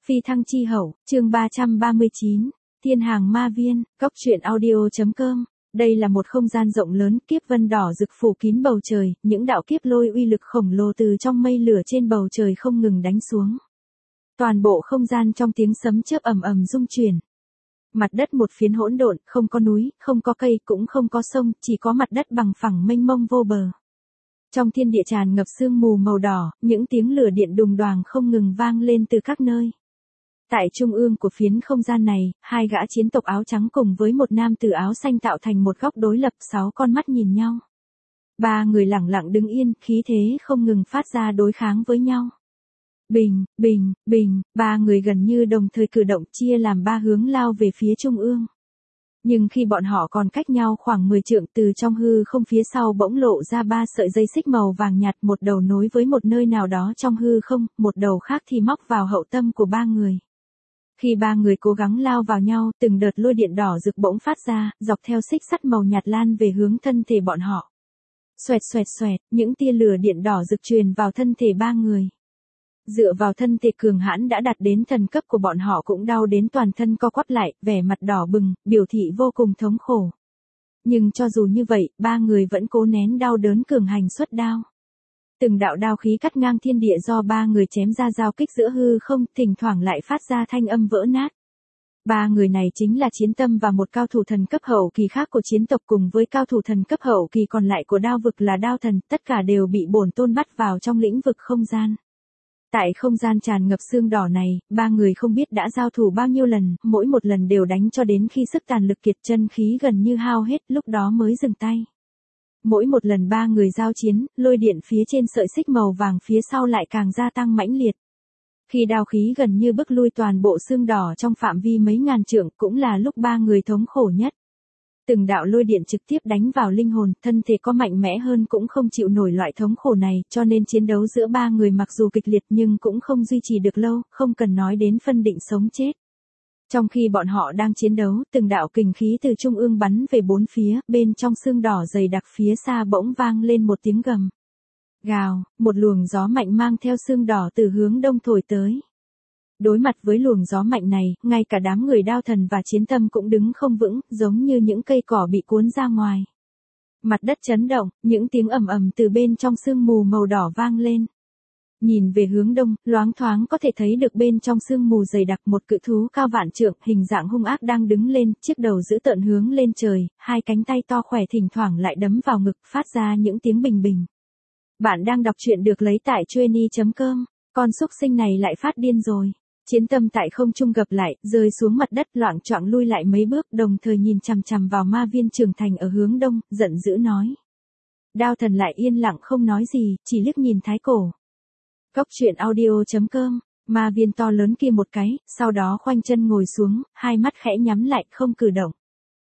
Phi thăng chi hậu, chương 339, Thiên hàng ma viên, Cóc truyện audio.com. Đây là một không gian rộng lớn, kiếp vân đỏ rực phủ kín bầu trời, những đạo kiếp lôi uy lực khổng lồ từ trong mây lửa trên bầu trời không ngừng đánh xuống. Toàn bộ không gian trong tiếng sấm chớp ầm ầm rung chuyển. Mặt đất một phiến hỗn độn, không có núi, không có cây, cũng không có sông, chỉ có mặt đất bằng phẳng mênh mông vô bờ. Trong thiên địa tràn ngập sương mù màu đỏ, những tiếng lửa điện đùng đoàng không ngừng vang lên từ các nơi. Tại trung ương của phiến không gian này, hai gã chiến tộc áo trắng cùng với một nam tử áo xanh tạo thành một góc đối lập, 6 con mắt nhìn nhau. Ba người lẳng lặng đứng yên, khí thế không ngừng phát ra đối kháng với nhau. Bình, bình, bình, ba người gần như đồng thời cử động chia làm ba hướng lao về phía trung ương. Nhưng khi bọn họ còn cách nhau khoảng 10 trượng, từ trong hư không phía sau bỗng lộ ra 3 sợi dây xích màu vàng nhạt, một đầu nối với một nơi nào đó trong hư không, một đầu khác thì móc vào hậu tâm của ba người. Khi ba người cố gắng lao vào nhau, từng đợt lôi điện đỏ rực bỗng phát ra, dọc theo xích sắt màu nhạt lan về hướng thân thể bọn họ. Xoẹt xoẹt xoẹt, những tia lửa điện đỏ rực truyền vào thân thể ba người. Dựa vào thân thể cường hãn đã đạt đến thần cấp của bọn họ cũng đau đến toàn thân co quắp lại, vẻ mặt đỏ bừng, biểu thị vô cùng thống khổ. Nhưng cho dù như vậy, ba người vẫn cố nén đau đớn cường hành xuất đao. Từng đạo đao khí cắt ngang thiên địa do ba người chém ra giao kích giữa hư không, thỉnh thoảng lại phát ra thanh âm vỡ nát. Ba người này chính là Chiến Tâm và một cao thủ thần cấp hậu kỳ khác của chiến tộc cùng với cao thủ thần cấp hậu kỳ còn lại của đao vực là Đao Thần, tất cả đều bị bổn tôn bắt vào trong lĩnh vực không gian. Tại không gian tràn ngập sương đỏ này, ba người không biết đã giao thủ bao nhiêu lần, mỗi một lần đều đánh cho đến khi sức tàn lực kiệt, chân khí gần như hao hết, lúc đó mới dừng tay. Mỗi một lần ba người giao chiến, lôi điện phía trên sợi xích màu vàng phía sau lại càng gia tăng mãnh liệt. Khi đao khí gần như bức lui toàn bộ xương đỏ trong phạm vi mấy ngàn trượng, cũng là lúc ba người thống khổ nhất. Từng đạo lôi điện trực tiếp đánh vào linh hồn, thân thể có mạnh mẽ hơn cũng không chịu nổi loại thống khổ này, cho nên chiến đấu giữa ba người mặc dù kịch liệt nhưng cũng không duy trì được lâu, không cần nói đến phân định sống chết. Trong khi bọn họ đang chiến đấu, từng đạo kình khí từ trung ương bắn về bốn phía, bên trong xương đỏ dày đặc phía xa bỗng vang lên một tiếng gầm. Gào, một luồng gió mạnh mang theo xương đỏ từ hướng đông thổi tới. Đối mặt với luồng gió mạnh này, ngay cả đám người Đao Thần và Chiến Tâm cũng đứng không vững, giống như những cây cỏ bị cuốn ra ngoài. Mặt đất chấn động, những tiếng ầm ầm từ bên trong sương mù màu đỏ vang lên. Nhìn về hướng đông, loáng thoáng có thể thấy được bên trong sương mù dày đặc một cự thú cao vạn trượng, hình dạng hung ác đang đứng lên, chiếc đầu dữ tợn hướng lên trời, hai cánh tay to khỏe thỉnh thoảng lại đấm vào ngực, phát ra những tiếng bình bình. Bạn đang đọc truyện được lấy tại Chueny.com, con xúc sinh này lại phát điên rồi. Chiến Tâm tại không trung gập lại, rơi xuống mặt đất, loạng choạng lui lại mấy bước, đồng thời nhìn chằm chằm vào ma viên trưởng thành ở hướng đông, giận dữ nói. Đao Thần lại yên lặng không nói gì, chỉ liếc nhìn Thái Cổ. Cóc truyện audio.com, ma viên to lớn kia một cái, sau đó khoanh chân ngồi xuống, hai mắt khẽ nhắm lại, không cử động.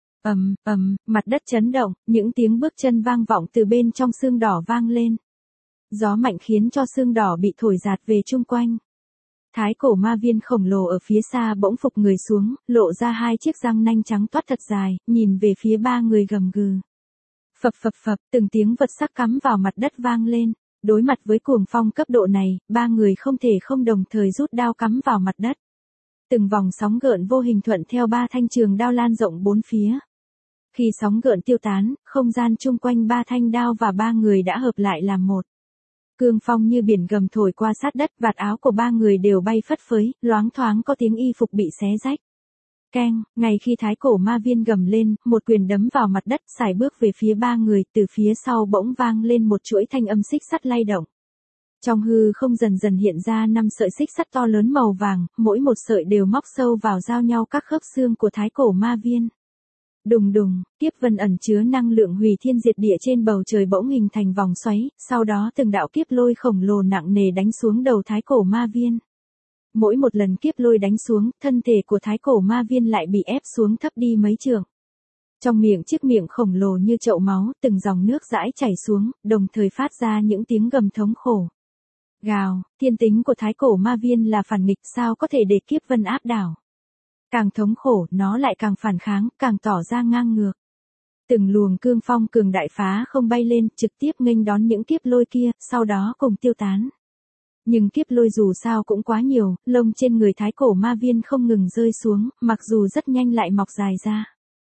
Mặt đất chấn động, những tiếng bước chân vang vọng từ bên trong xương đỏ vang lên. Gió mạnh khiến cho xương đỏ bị thổi dạt về chung quanh. Thái Cổ ma viên khổng lồ ở phía xa bỗng phục người xuống, lộ ra hai chiếc răng nanh trắng toát thật dài, nhìn về phía ba người gầm gừ. Phập phập phập, từng tiếng vật sắc cắm vào mặt đất vang lên. Đối mặt với cuồng phong cấp độ này, ba người không thể không đồng thời rút đao cắm vào mặt đất. Từng vòng sóng gợn vô hình thuận theo ba thanh trường đao lan rộng bốn phía. Khi sóng gợn tiêu tán, không gian chung quanh ba thanh đao và ba người đã hợp lại làm một. Cương phong như biển gầm thổi qua sát đất, vạt áo của ba người đều bay phất phới, loáng thoáng có tiếng y phục bị xé rách. Keng, ngay khi Thái Cổ ma viên gầm lên, một quyền đấm vào mặt đất, sải bước về phía ba người, từ phía sau bỗng vang lên một chuỗi thanh âm xích sắt lay động. Trong hư không dần dần hiện ra 5 sợi xích sắt to lớn màu vàng, mỗi một sợi đều móc sâu vào giao nhau các khớp xương của Thái Cổ ma viên. Đùng đùng, kiếp vân ẩn chứa năng lượng hủy thiên diệt địa trên bầu trời bỗng hình thành vòng xoáy, sau đó từng đạo kiếp lôi khổng lồ nặng nề đánh xuống đầu Thái Cổ ma viên. Mỗi một lần kiếp lôi đánh xuống, thân thể của Thái Cổ ma viên lại bị ép xuống thấp đi mấy trượng. Trong miệng chiếc miệng khổng lồ như chậu máu, từng dòng nước dãi chảy xuống, đồng thời phát ra những tiếng gầm thống khổ. Gào, thiên tính của Thái Cổ ma viên là phản nghịch, sao có thể để kiếp vân áp đảo. Càng thống khổ, nó lại càng phản kháng, càng tỏ ra ngang ngược. Từng luồng cương phong cường đại phá không bay lên, trực tiếp nghênh đón những kiếp lôi kia, sau đó cùng tiêu tán. Nhưng kiếp lôi dù sao cũng quá nhiều, lông trên người thái cổ ma viên không ngừng rơi xuống, mặc dù rất nhanh lại mọc dài ra.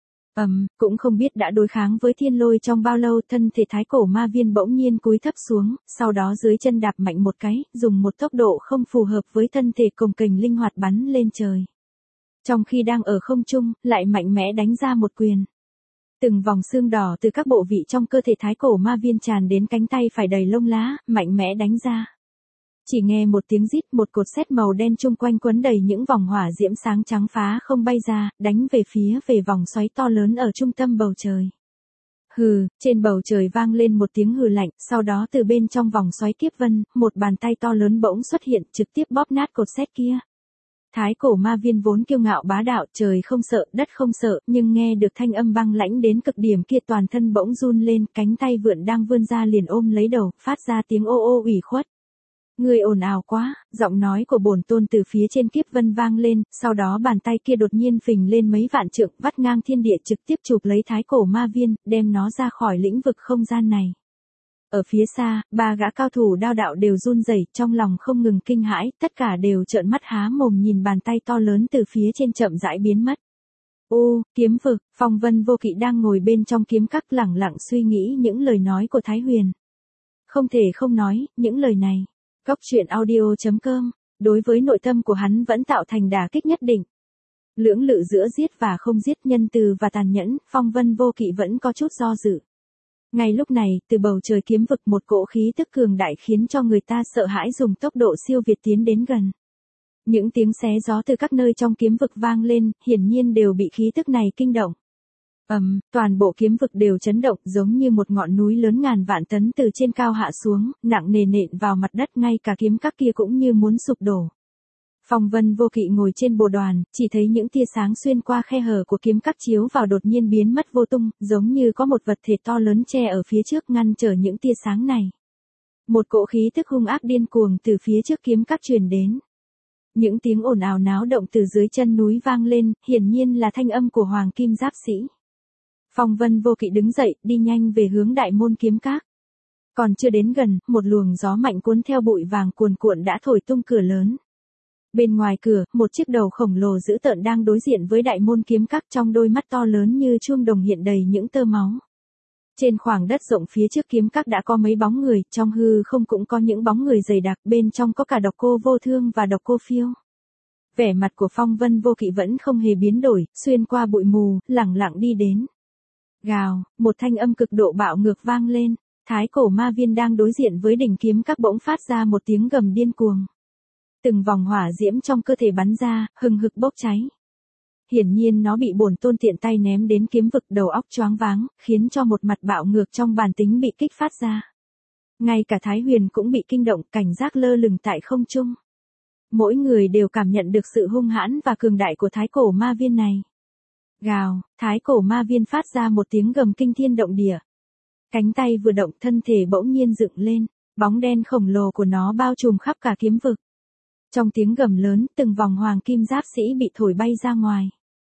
Cũng không biết đã đối kháng với thiên lôi trong bao lâu, thân thể thái cổ ma viên bỗng nhiên cúi thấp xuống, sau đó dưới chân đạp mạnh một cái, dùng một tốc độ không phù hợp với thân thể cồng kềnh linh hoạt bắn lên trời. Trong khi đang ở không trung, lại mạnh mẽ đánh ra một quyền. Từng vòng xương đỏ từ các bộ vị trong cơ thể thái cổ ma viên tràn đến cánh tay phải đầy lông lá, mạnh mẽ đánh ra. Chỉ nghe một tiếng rít, một cột sét màu đen chung quanh quấn đầy những vòng hỏa diễm sáng trắng phá không bay ra, đánh về phía về vòng xoáy to lớn ở trung tâm bầu trời. Hừ, trên bầu trời vang lên một tiếng hừ lạnh, sau đó từ bên trong vòng xoáy kiếp vân, một bàn tay to lớn bỗng xuất hiện, trực tiếp bóp nát cột sét kia. Thái cổ ma viên vốn kiêu ngạo bá đạo, trời không sợ, đất không sợ, nhưng nghe được thanh âm băng lãnh đến cực điểm kia toàn thân bỗng run lên, cánh tay vượn đang vươn ra liền ôm lấy đầu, phát ra tiếng ô ô ủy khuất. Người ồn ào quá, giọng nói của bổn tôn từ phía trên kiếp vân vang lên, sau đó bàn tay kia đột nhiên phình lên mấy vạn trượng, vắt ngang thiên địa trực tiếp chụp lấy thái cổ ma viên, đem nó ra khỏi lĩnh vực không gian này. Ở phía xa, ba gã cao thủ đao đạo đều run rẩy, trong lòng không ngừng kinh hãi, tất cả đều trợn mắt há mồm nhìn bàn tay to lớn từ phía trên chậm rãi biến mất. Kiếm vực, Phong Vân Vô Kỵ đang ngồi bên trong kiếm các lẳng lặng suy nghĩ những lời nói của Thái Huyền. Không thể không nói, những lời này. Góc truyện audio.com, đối với nội tâm của hắn vẫn tạo thành đả kích nhất định. Lưỡng lự giữa giết và không giết, nhân từ và tàn nhẫn, Phong Vân Vô Kỵ vẫn có chút do dự. Ngay lúc này, từ bầu trời kiếm vực một cỗ khí tức cường đại khiến cho người ta sợ hãi dùng tốc độ siêu việt tiến đến gần. Những tiếng xé gió từ các nơi trong kiếm vực vang lên, hiển nhiên đều bị khí tức này kinh động. Toàn bộ kiếm vực đều chấn động giống như một ngọn núi lớn ngàn vạn tấn từ trên cao hạ xuống, nặng nề nện vào mặt đất, ngay cả kiếm các kia cũng như muốn sụp đổ. Phong Vân Vô Kỵ ngồi trên bồ đoàn, chỉ thấy những tia sáng xuyên qua khe hở của kiếm các chiếu vào đột nhiên biến mất vô tung, giống như có một vật thể to lớn che ở phía trước ngăn trở những tia sáng này. Một cỗ khí tức hung ác điên cuồng từ phía trước kiếm các truyền đến. Những tiếng ồn ào náo động từ dưới chân núi vang lên, hiển nhiên là thanh âm của Hoàng Kim Giáp Sĩ. Phong Vân Vô Kỵ đứng dậy, đi nhanh về hướng đại môn kiếm các. Còn chưa đến gần, một luồng gió mạnh cuốn theo bụi vàng cuồn cuộn đã thổi tung cửa lớn. Bên ngoài cửa, một chiếc đầu khổng lồ dữ tợn đang đối diện với đại môn kiếm các, trong đôi mắt to lớn như chuông đồng hiện đầy những tơ máu. Trên khoảng đất rộng phía trước kiếm các đã có mấy bóng người, trong hư không cũng có những bóng người dày đặc, bên trong có cả Độc Cô Vô Thương và Độc Cô Phiêu. Vẻ mặt của Phong Vân Vô Kỵ vẫn không hề biến đổi, xuyên qua bụi mù, lẳng lặng đi đến. Gào, một thanh âm cực độ bạo ngược vang lên, thái cổ ma viên đang đối diện với đỉnh kiếm các bỗng phát ra một tiếng gầm điên cuồng. Từng vòng hỏa diễm trong cơ thể bắn ra, hừng hực bốc cháy. Hiển nhiên nó bị bổn tôn tiện tay ném đến kiếm vực, đầu óc choáng váng, khiến cho một mặt bạo ngược trong bản tính bị kích phát ra. Ngay cả Thái Huyền cũng bị kinh động, cảnh giác lơ lửng tại không trung. Mỗi người đều cảm nhận được sự hung hãn và cường đại của thái cổ ma viên này. Gào, thái cổ ma viên phát ra một tiếng gầm kinh thiên động địa. Cánh tay vừa động, thân thể bỗng nhiên dựng lên, bóng đen khổng lồ của nó bao trùm khắp cả kiếm vực. Trong tiếng gầm lớn, từng vòng hoàng kim giáp sĩ bị thổi bay ra ngoài.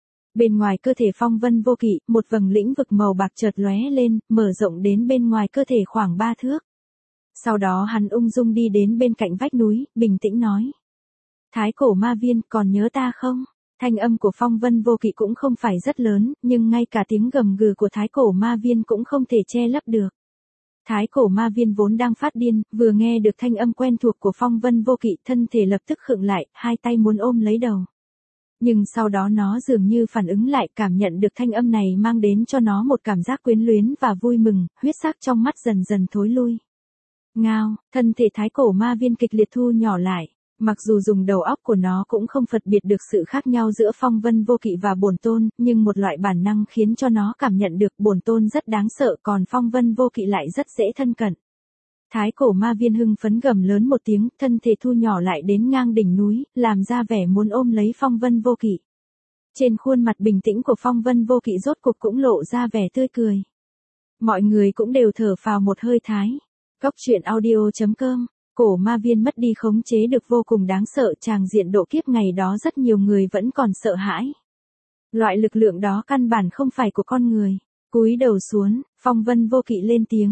Bên ngoài cơ thể Phong Vân Vô Kỵ, một vầng lĩnh vực màu bạc chợt lóe lên, mở rộng đến bên ngoài cơ thể khoảng 3 thước. Sau đó hắn ung dung đi đến bên cạnh vách núi, bình tĩnh nói. Thái cổ ma viên, còn nhớ ta không? Thanh âm của Phong Vân Vô Kỵ cũng không phải rất lớn, nhưng ngay cả tiếng gầm gừ của thái cổ ma viên cũng không thể che lấp được. Thái cổ ma viên vốn đang phát điên, vừa nghe được thanh âm quen thuộc của Phong Vân Vô Kỵ, thân thể lập tức khựng lại, hai tay muốn ôm lấy đầu. Nhưng sau đó nó dường như phản ứng lại, cảm nhận được thanh âm này mang đến cho nó một cảm giác quyến luyến và vui mừng, huyết sắc trong mắt dần dần thối lui. Ngao, thân thể thái cổ ma viên kịch liệt thu nhỏ lại. Mặc dù dùng đầu óc của nó cũng không phân biệt được sự khác nhau giữa Phong Vân Vô Kỵ và bổn tôn, nhưng một loại bản năng khiến cho nó cảm nhận được bổn tôn rất đáng sợ, còn Phong Vân Vô Kỵ lại rất dễ thân cận. Thái cổ ma viên hưng phấn gầm lớn một tiếng, thân thể thu nhỏ lại đến ngang đỉnh núi, làm ra vẻ muốn ôm lấy Phong Vân Vô Kỵ. Trên khuôn mặt bình tĩnh của Phong Vân Vô Kỵ rốt cục cũng lộ ra vẻ tươi cười. Mọi người cũng đều thở phào một hơi thái. Góc truyện audio.com. Cổ ma viên mất đi khống chế được vô cùng đáng sợ, tràng diện độ kiếp ngày đó rất nhiều người vẫn còn sợ hãi. Loại lực lượng đó căn bản không phải của con người. Cúi đầu xuống, Phong Vân Vô Kỵ lên tiếng.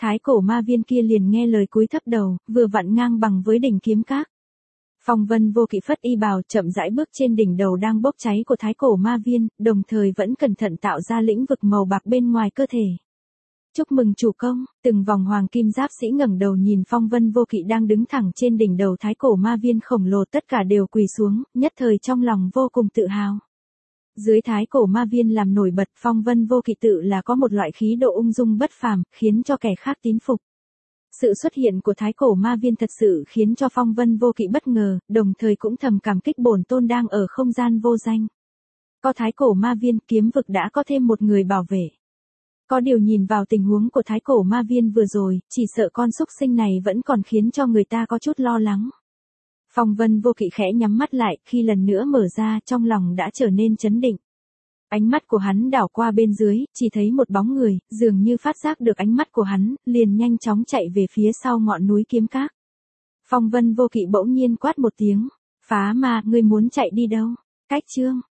Thái cổ ma viên kia liền nghe lời cúi thấp đầu, vừa vặn ngang bằng với đỉnh kiếm các. Phong Vân Vô Kỵ phất y bào chậm rãi bước trên đỉnh đầu đang bốc cháy của thái cổ ma viên, đồng thời vẫn cẩn thận tạo ra lĩnh vực màu bạc bên ngoài cơ thể. Chúc mừng chủ công, từng vòng hoàng kim giáp sĩ ngẩng đầu nhìn Phong Vân Vô Kỵ đang đứng thẳng trên đỉnh đầu thái cổ ma viên khổng lồ, tất cả đều quỳ xuống, nhất thời trong lòng vô cùng tự hào. Dưới thái cổ ma viên làm nổi bật Phong Vân Vô Kỵ tự là có một loại khí độ ung dung bất phàm, khiến cho kẻ khác tín phục. Sự xuất hiện của thái cổ ma viên thật sự khiến cho Phong Vân Vô Kỵ bất ngờ, đồng thời cũng thầm cảm kích bổn tôn đang ở không gian vô danh. Có thái cổ ma viên, kiếm vực đã có thêm một người bảo vệ. Có điều nhìn vào tình huống của thái cổ ma viên vừa rồi, chỉ sợ con súc sinh này vẫn còn khiến cho người ta có chút lo lắng. Phong Vân Vô Kỵ khẽ nhắm mắt lại, khi lần nữa mở ra trong lòng đã trở nên chấn định. Ánh mắt của hắn đảo qua bên dưới, chỉ thấy một bóng người, dường như phát giác được ánh mắt của hắn, liền nhanh chóng chạy về phía sau ngọn núi kiếm các. Phong Vân Vô Kỵ bỗng nhiên quát một tiếng, phá ma, ngươi muốn chạy đi đâu? Cách chương